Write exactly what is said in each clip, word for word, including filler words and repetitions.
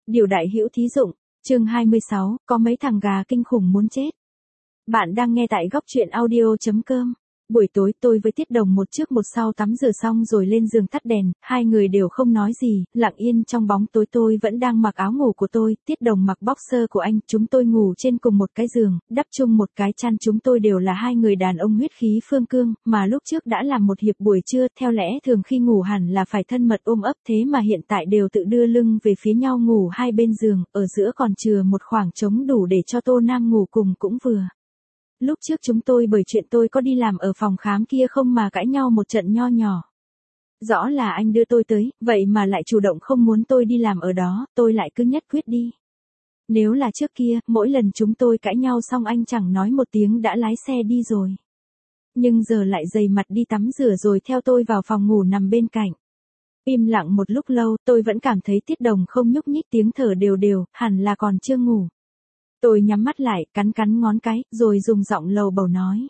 Điều đại hữu thí dụng, chương hai mươi sáu, có mấy thằng gà kinh khủng muốn chết. Bạn đang nghe tại góc truyện audio.com. Buổi tối tôi với Tiết Đồng một trước một sau tắm rửa xong rồi lên giường tắt đèn, hai người đều không nói gì, lặng yên trong bóng tối. Tôi vẫn đang mặc áo ngủ của tôi, Tiết Đồng mặc boxer của anh, chúng tôi ngủ trên cùng một cái giường, đắp chung một cái chăn. Chúng tôi đều là hai người đàn ông huyết khí phương cương, mà lúc trước đã làm một hiệp buổi trưa, theo lẽ thường khi ngủ hẳn là phải thân mật ôm ấp, thế mà hiện tại đều tự đưa lưng về phía nhau ngủ hai bên giường, ở giữa còn chừa một khoảng trống đủ để cho Tô Nam ngủ cùng cũng vừa. Lúc trước chúng tôi bởi chuyện tôi có đi làm ở phòng khám kia không mà cãi nhau một trận nho nhỏ. Rõ là anh đưa tôi tới, vậy mà lại chủ động không muốn tôi đi làm ở đó, tôi lại cứ nhất quyết đi. Nếu là trước kia, mỗi lần chúng tôi cãi nhau xong anh chẳng nói một tiếng đã lái xe đi rồi. Nhưng giờ lại dày mặt đi tắm rửa rồi theo tôi vào phòng ngủ nằm bên cạnh. Im lặng một lúc lâu, tôi vẫn cảm thấy Tiết Đồng không nhúc nhích, tiếng thở đều đều, hẳn là còn chưa ngủ. Tôi nhắm mắt lại, cắn cắn ngón cái, rồi dùng giọng lầu bầu nói.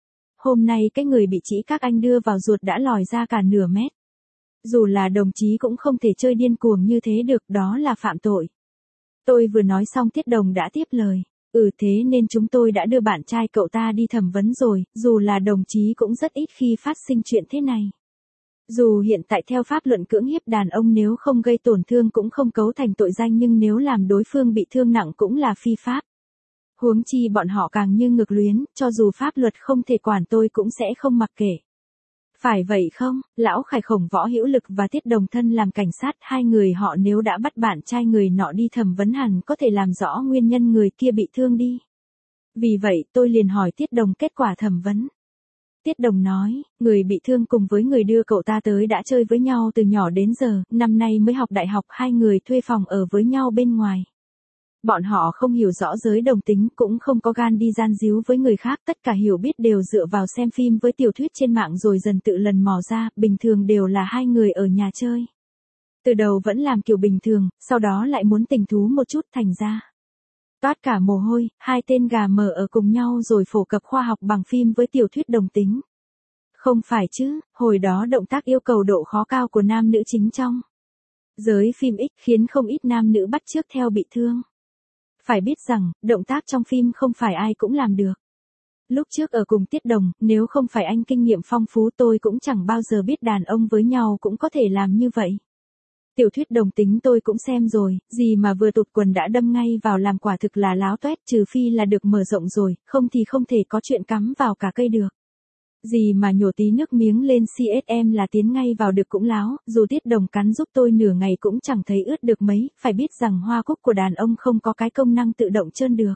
Hôm nay cái người bị trĩ các anh đưa vào ruột đã lòi ra cả nửa mét. Dù là đồng chí cũng không thể chơi điên cuồng như thế được, đó là phạm tội. Tôi vừa nói xong Tiết Đồng đã tiếp lời. Ừ, thế nên chúng tôi đã đưa bạn trai cậu ta đi thẩm vấn rồi, dù là đồng chí cũng rất ít khi phát sinh chuyện thế này. Dù hiện tại theo pháp luận cưỡng hiếp đàn ông nếu không gây tổn thương cũng không cấu thành tội danh, nhưng nếu làm đối phương bị thương nặng cũng là phi pháp. Huống chi bọn họ càng như ngược luyến, cho dù pháp luật không thể quản tôi cũng sẽ không mặc kệ. Phải vậy không? Lão Khải Khổng Võ Hữu Lực và Tiết Đồng thân làm cảnh sát, hai người họ nếu đã bắt bạn trai người nọ đi thẩm vấn hẳn có thể làm rõ nguyên nhân người kia bị thương đi. Vì vậy tôi liền hỏi Tiết Đồng kết quả thẩm vấn. Tiết Đồng nói, người bị thương cùng với người đưa cậu ta tới đã chơi với nhau từ nhỏ đến giờ, năm nay mới học đại học, hai người thuê phòng ở với nhau bên ngoài. Bọn họ không hiểu rõ giới đồng tính, cũng không có gan đi gian díu với người khác, tất cả hiểu biết đều dựa vào xem phim với tiểu thuyết trên mạng rồi dần tự lần mò ra, bình thường đều là hai người ở nhà chơi. Từ đầu vẫn làm kiểu bình thường, sau đó lại muốn tình thú một chút, thành ra toát cả mồ hôi, hai tên gà mờ ở cùng nhau rồi phổ cập khoa học bằng phim với tiểu thuyết đồng tính. Không phải chứ, hồi đó động tác yêu cầu độ khó cao của nam nữ chính trong giới phim X khiến không ít nam nữ bắt chước theo bị thương. Phải biết rằng, động tác trong phim không phải ai cũng làm được. Lúc trước ở cùng Tiết Đồng, nếu không phải anh kinh nghiệm phong phú tôi cũng chẳng bao giờ biết đàn ông với nhau cũng có thể làm như vậy. Tiểu thuyết đồng tính tôi cũng xem rồi, gì mà vừa tụt quần đã đâm ngay vào làm, quả thực là láo toét, trừ phi là được mở rộng rồi, không thì không thể có chuyện cắm vào cả cây được. Gì mà nhổ tí nước miếng lên xê ét em là tiến ngay vào được cũng láo, dù Tiết Đồng cắn giúp tôi nửa ngày cũng chẳng thấy ướt được mấy, phải biết rằng hoa cúc của đàn ông không có cái công năng tự động trơn được.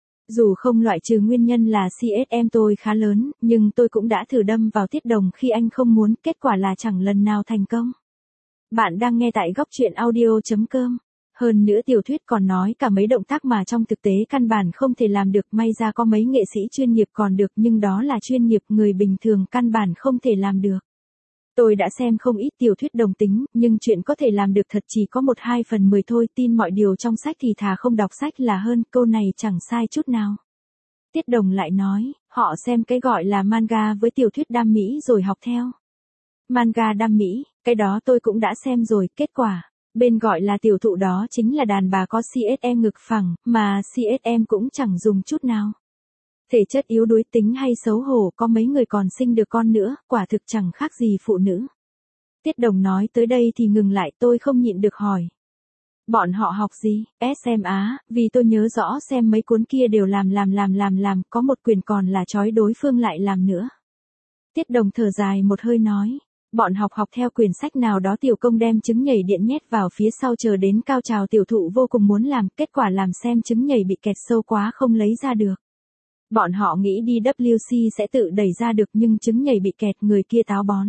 Dù không loại trừ nguyên nhân là xê ét em tôi khá lớn, nhưng tôi cũng đã thử đâm vào Tiết Đồng khi anh không muốn, kết quả là chẳng lần nào thành công. Bạn đang nghe tại góc truyện audio.com. Hơn nữa tiểu thuyết còn nói cả mấy động tác mà trong thực tế căn bản không thể làm được, may ra có mấy nghệ sĩ chuyên nghiệp còn được, nhưng đó là chuyên nghiệp, người bình thường căn bản không thể làm được. Tôi đã xem không ít tiểu thuyết đồng tính, nhưng chuyện có thể làm được thật chỉ có một hai phần mười thôi, tin mọi điều trong sách thì thà không đọc sách là hơn, câu này chẳng sai chút nào. Tiết Đồng lại nói, họ xem cái gọi là manga với tiểu thuyết đam mỹ rồi học theo. Manga đam mỹ, cái đó tôi cũng đã xem rồi, kết quả bên gọi là tiểu thụ đó chính là đàn bà có xê ét em ngực phẳng, mà xê ét em cũng chẳng dùng chút nào. Thể chất yếu đuối, tính hay xấu hổ, có mấy người còn sinh được con nữa, quả thực chẳng khác gì phụ nữ. Tiết Đồng nói tới đây thì ngừng lại, tôi không nhịn được hỏi. Bọn họ học gì? ét em Á, vì tôi nhớ rõ xem mấy cuốn kia đều làm làm làm làm làm, có một quyền còn là trói đối phương lại làm nữa. Tiết Đồng thở dài một hơi nói. Bọn học học theo quyển sách nào đó, tiểu công đem trứng nhảy điện nhét vào phía sau chờ đến cao trào, tiểu thụ vô cùng muốn làm, kết quả làm xem trứng nhảy bị kẹt sâu quá không lấy ra được. Bọn họ nghĩ đi vê kép xê sẽ tự đẩy ra được, nhưng trứng nhảy bị kẹt, người kia táo bón.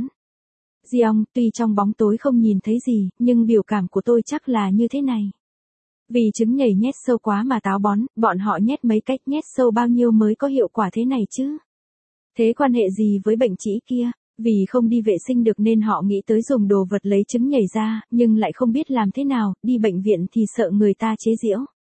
Giong, tuy trong bóng tối không nhìn thấy gì, nhưng biểu cảm của tôi chắc là như thế này. Vì trứng nhảy nhét sâu quá mà táo bón, bọn họ nhét mấy cách, nhét sâu bao nhiêu mới có hiệu quả thế này chứ? Thế quan hệ gì với bệnh trĩ kia? Vì không đi vệ sinh được nên họ nghĩ tới dùng đồ vật lấy trứng nhảy ra, nhưng lại không biết làm thế nào, đi bệnh viện thì sợ người ta chế giễu.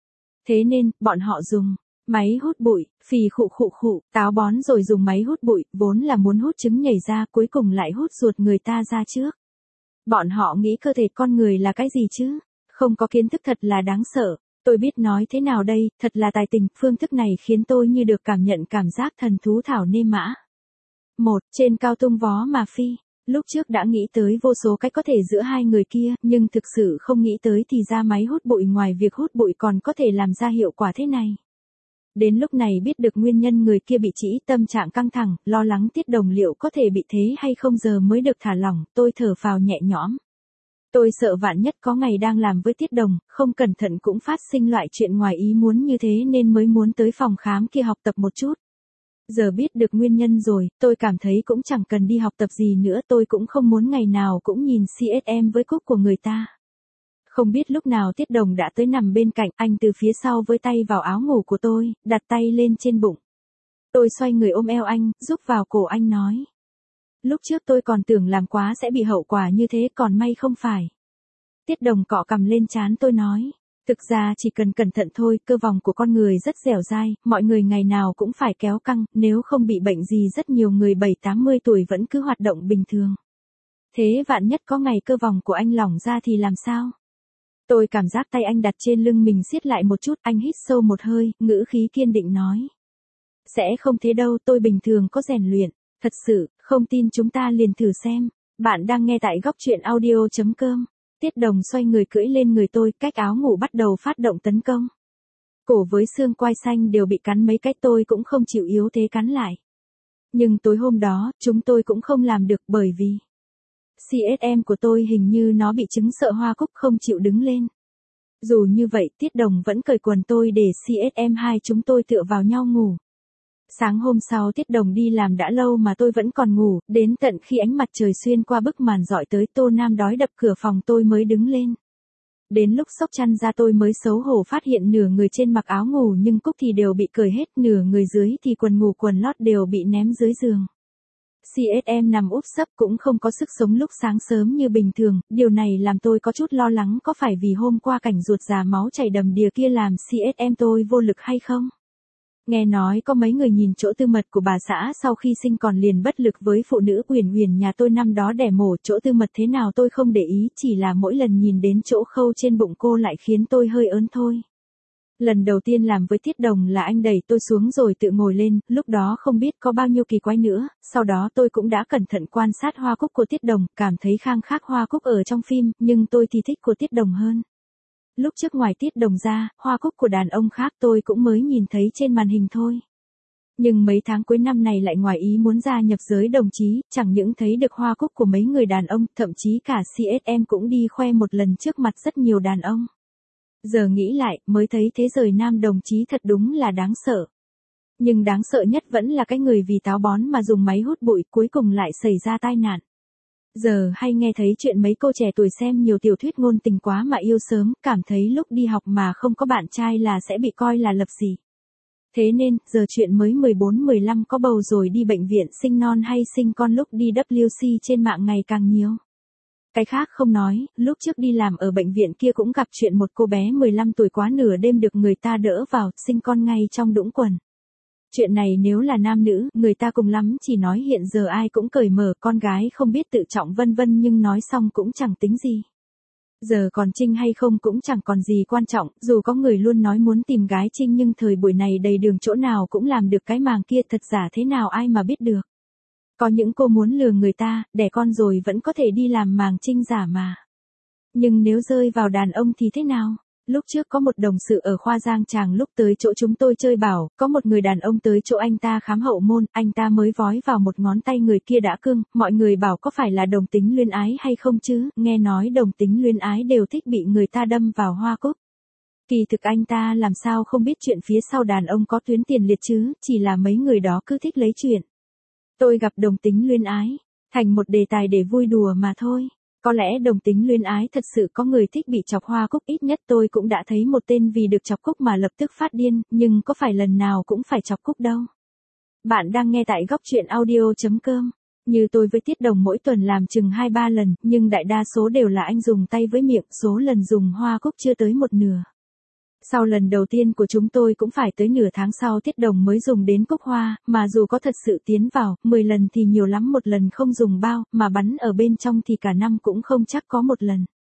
Thế nên, bọn họ dùng máy hút bụi, phì khụ khụ khụ, táo bón rồi dùng máy hút bụi, vốn là muốn hút trứng nhảy ra, cuối cùng lại hút ruột người ta ra trước. Bọn họ nghĩ cơ thể con người là cái gì chứ? Không có kiến thức thật là đáng sợ. Tôi biết nói thế nào đây, thật là tài tình, phương thức này khiến tôi như được cảm nhận cảm giác thần thú thảo nê mã. Một, trên cao tung vó mà phi. Lúc trước đã nghĩ tới vô số cách có thể giữa hai người kia, nhưng thực sự không nghĩ tới thì ra máy hút bụi ngoài việc hút bụi còn có thể làm ra hiệu quả thế này. Đến lúc này biết được nguyên nhân người kia bị trĩ, tâm trạng căng thẳng, lo lắng Tiết Đồng liệu có thể bị thế hay không giờ mới được thả lỏng, tôi thở phào nhẹ nhõm. Tôi sợ vạn nhất có ngày đang làm với Tiết Đồng, không cẩn thận cũng phát sinh loại chuyện ngoài ý muốn như thế nên mới muốn tới phòng khám kia học tập một chút. Giờ biết được nguyên nhân rồi, tôi cảm thấy cũng chẳng cần đi học tập gì nữa, tôi cũng không muốn ngày nào cũng nhìn xê ét em với cúc của người ta. Không biết lúc nào Tiết Đồng đã tới nằm bên cạnh, anh từ phía sau với tay vào áo ngủ của tôi, đặt tay lên trên bụng. Tôi xoay người ôm eo anh, giúp vào cổ anh nói. Lúc trước tôi còn tưởng làm quá sẽ bị hậu quả như thế, còn may không phải. Tiết Đồng cọ cằm lên trán tôi nói. Thực ra chỉ cần cẩn thận thôi, cơ vòng của con người rất dẻo dai, mọi người ngày nào cũng phải kéo căng, nếu không bị bệnh gì rất nhiều người bảy tám mươi tuổi vẫn cứ hoạt động bình thường. Thế vạn nhất có ngày cơ vòng của anh lỏng ra thì làm sao? Tôi cảm giác tay anh đặt trên lưng mình siết lại một chút, anh hít sâu một hơi, ngữ khí kiên định nói. Sẽ không thế đâu, tôi bình thường có rèn luyện, thật sự, không tin chúng ta liền thử xem. Bạn đang nghe tại góc truyện audio chấm com. Tiết Đồng xoay người cưỡi lên người tôi, cách áo ngủ bắt đầu phát động tấn công. Cổ với xương quai xanh đều bị cắn mấy cách, tôi cũng không chịu yếu thế cắn lại. Nhưng tối hôm đó, chúng tôi cũng không làm được bởi vì xê ét em của tôi hình như nó bị chứng sợ hoa cúc không chịu đứng lên. Dù như vậy, Tiết Đồng vẫn cởi quần tôi để xê ét em hai chúng tôi tựa vào nhau ngủ. Sáng hôm sau Tiết Đồng đi làm đã lâu mà tôi vẫn còn ngủ, đến tận khi ánh mặt trời xuyên qua bức màn dọi tới, Tô Nam đói đập cửa phòng tôi mới đứng lên. Đến lúc xốc chăn ra tôi mới xấu hổ phát hiện nửa người trên mặc áo ngủ nhưng cúc thì đều bị cởi hết, nửa người dưới thì quần ngủ quần lót đều bị ném dưới giường. xê ét em nằm úp sấp cũng không có sức sống lúc sáng sớm như bình thường, điều này làm tôi có chút lo lắng có phải vì hôm qua cảnh ruột già máu chảy đầm đìa kia làm xê ét em tôi vô lực hay không? Nghe nói có mấy người nhìn chỗ tư mật của bà xã sau khi sinh còn liền bất lực với phụ nữ Uyển Uyển nhà tôi năm đó đẻ mổ, chỗ tư mật thế nào tôi không để ý, chỉ là mỗi lần nhìn đến chỗ khâu trên bụng cô lại khiến tôi hơi ớn thôi. Lần đầu tiên làm với Tiết Đồng là anh đẩy tôi xuống rồi tự ngồi lên, lúc đó không biết có bao nhiêu kỳ quái nữa, sau đó tôi cũng đã cẩn thận quan sát hoa cúc của Tiết Đồng, cảm thấy khang khác hoa cúc ở trong phim, nhưng tôi thì thích của Tiết Đồng hơn. Lúc trước ngoài Tiết Đồng ra, hoa cúc của đàn ông khác tôi cũng mới nhìn thấy trên màn hình thôi. Nhưng mấy tháng cuối năm này lại ngoài ý muốn gia nhập giới đồng chí, chẳng những thấy được hoa cúc của mấy người đàn ông, thậm chí cả xê ét em cũng đi khoe một lần trước mặt rất nhiều đàn ông. Giờ nghĩ lại, mới thấy thế giới nam đồng chí thật đúng là đáng sợ. Nhưng đáng sợ nhất vẫn là cái người vì táo bón mà dùng máy hút bụi cuối cùng lại xảy ra tai nạn. Giờ hay nghe thấy chuyện mấy cô trẻ tuổi xem nhiều tiểu thuyết ngôn tình quá mà yêu sớm, cảm thấy lúc đi học mà không có bạn trai là sẽ bị coi là lập dị. Thế nên, giờ chuyện mới mười bốn mười lăm có bầu rồi đi bệnh viện sinh non hay sinh con lúc đi vê kép xê trên mạng ngày càng nhiều. Cái khác không nói, lúc trước đi làm ở bệnh viện kia cũng gặp chuyện một cô bé mười lăm tuổi quá nửa đêm được người ta đỡ vào, sinh con ngay trong đũng quần. Chuyện này nếu là nam nữ, người ta cùng lắm chỉ nói hiện giờ ai cũng cởi mở, con gái không biết tự trọng vân vân nhưng nói xong cũng chẳng tính gì. Giờ còn trinh hay không cũng chẳng còn gì quan trọng, dù có người luôn nói muốn tìm gái trinh nhưng thời buổi này đầy đường chỗ nào cũng làm được cái màng kia, thật giả thế nào ai mà biết được. Có những cô muốn lừa người ta, đẻ con rồi vẫn có thể đi làm màng trinh giả mà. Nhưng nếu rơi vào đàn ông thì thế nào? Lúc trước có một đồng sự ở khoa Giang Tràng lúc tới chỗ chúng tôi chơi bảo, có một người đàn ông tới chỗ anh ta khám hậu môn, anh ta mới vói vào một ngón tay người kia đã cưng, mọi người bảo có phải là đồng tính luyến ái hay không chứ, nghe nói đồng tính luyến ái đều thích bị người ta đâm vào hoa cúc. Kỳ thực anh ta làm sao không biết chuyện phía sau đàn ông có tuyến tiền liệt chứ, chỉ là mấy người đó cứ thích lấy chuyện. Tôi gặp đồng tính luyến ái, thành một đề tài để vui đùa mà thôi. Có lẽ đồng tính luyến ái thật sự có người thích bị chọc hoa cúc, ít nhất tôi cũng đã thấy một tên vì được chọc cúc mà lập tức phát điên, nhưng có phải lần nào cũng phải chọc cúc đâu. Bạn đang nghe tại góc truyện audio chấm com. Như tôi với Tiết Đồng mỗi tuần làm chừng hai ba lần, nhưng đại đa số đều là anh dùng tay với miệng, số lần dùng hoa cúc chưa tới một nửa. Sau lần đầu tiên của chúng tôi cũng phải tới nửa tháng sau Tiết Đồng mới dùng đến cúc hoa, mà dù có thật sự tiến vào, mười lần thì nhiều lắm một lần không dùng bao, mà bắn ở bên trong thì cả năm cũng không chắc có một lần.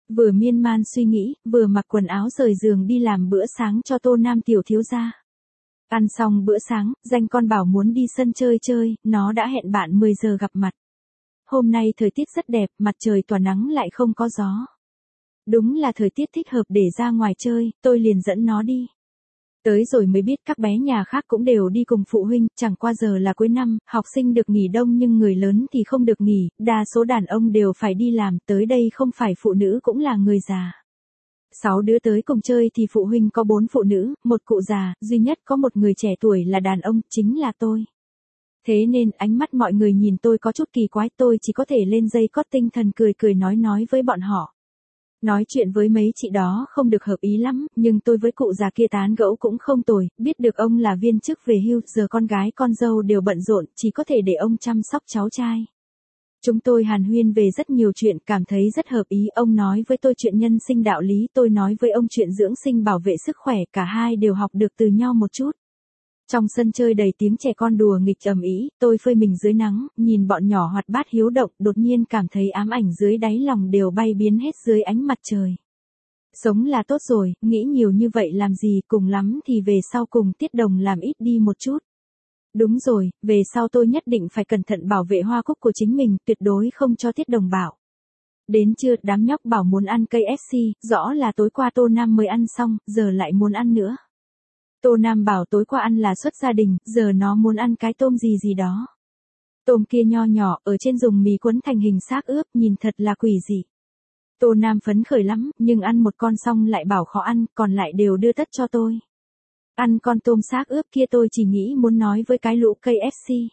Vừa miên man suy nghĩ, vừa mặc quần áo rời giường đi làm bữa sáng cho Tô Nam tiểu thiếu gia. Ăn xong bữa sáng, danh con bảo muốn đi sân chơi chơi, nó đã hẹn bạn mười giờ gặp mặt. Hôm nay thời tiết rất đẹp, mặt trời tỏa nắng lại không có gió. Đúng là thời tiết thích hợp để ra ngoài chơi, tôi liền dẫn nó đi. Tới rồi mới biết các bé nhà khác cũng đều đi cùng phụ huynh, chẳng qua giờ là cuối năm, học sinh được nghỉ đông nhưng người lớn thì không được nghỉ, đa số đàn ông đều phải đi làm, tới đây không phải phụ nữ cũng là người già. Sáu đứa tới cùng chơi thì phụ huynh có bốn phụ nữ, một cụ già, duy nhất có một người trẻ tuổi là đàn ông, chính là tôi. Thế nên ánh mắt mọi người nhìn tôi có chút kỳ quái, tôi chỉ có thể lên dây cót tinh thần cười cười nói nói với bọn họ. Nói chuyện với mấy chị đó không được hợp ý lắm, nhưng tôi với cụ già kia tán gẫu cũng không tồi, biết được ông là viên chức về hưu, giờ con gái con dâu đều bận rộn, chỉ có thể để ông chăm sóc cháu trai. Chúng tôi hàn huyên về rất nhiều chuyện, cảm thấy rất hợp ý, ông nói với tôi chuyện nhân sinh đạo lý, tôi nói với ông chuyện dưỡng sinh bảo vệ sức khỏe, cả hai đều học được từ nhau một chút. Trong sân chơi đầy tiếng trẻ con đùa nghịch ầm ĩ, tôi phơi mình dưới nắng, nhìn bọn nhỏ hoạt bát hiếu động, đột nhiên cảm thấy ám ảnh dưới đáy lòng đều bay biến hết dưới ánh mặt trời. Sống là tốt rồi, nghĩ nhiều như vậy làm gì, cùng lắm thì về sau cùng Tiết Đồng làm ít đi một chút. Đúng rồi, về sau tôi nhất định phải cẩn thận bảo vệ hoa cúc của chính mình, tuyệt đối không cho Tiết Đồng bảo. Đến trưa, đám nhóc bảo muốn ăn cây ép xê, rõ là tối qua Tô Nam mới ăn xong, giờ lại muốn ăn nữa. Tô Nam bảo tối qua ăn là suất gia đình, giờ nó muốn ăn cái tôm gì gì đó. Tôm kia nho nhỏ, ở trên dùng mì cuốn thành hình xác ướp, nhìn thật là quỷ dị. Tô Nam phấn khởi lắm, nhưng ăn một con xong lại bảo khó ăn, còn lại đều đưa tất cho tôi. Ăn con tôm xác ướp kia tôi chỉ nghĩ muốn nói với cái lũ cây ép xê.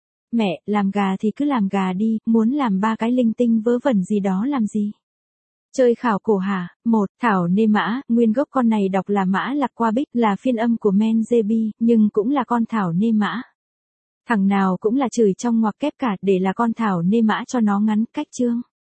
Mẹ, làm gà thì cứ làm gà đi, muốn làm ba cái linh tinh vớ vẩn gì đó làm gì. Chơi khảo cổ hả? Một, Thảo Nê Mã, nguyên gốc con này đọc là Mã Lạc Qua Bích, là phiên âm của Men Jebi, nhưng cũng là con Thảo Nê Mã. Thằng nào cũng là chửi trong ngoặc kép cả, để là con Thảo Nê Mã cho nó ngắn cách chương.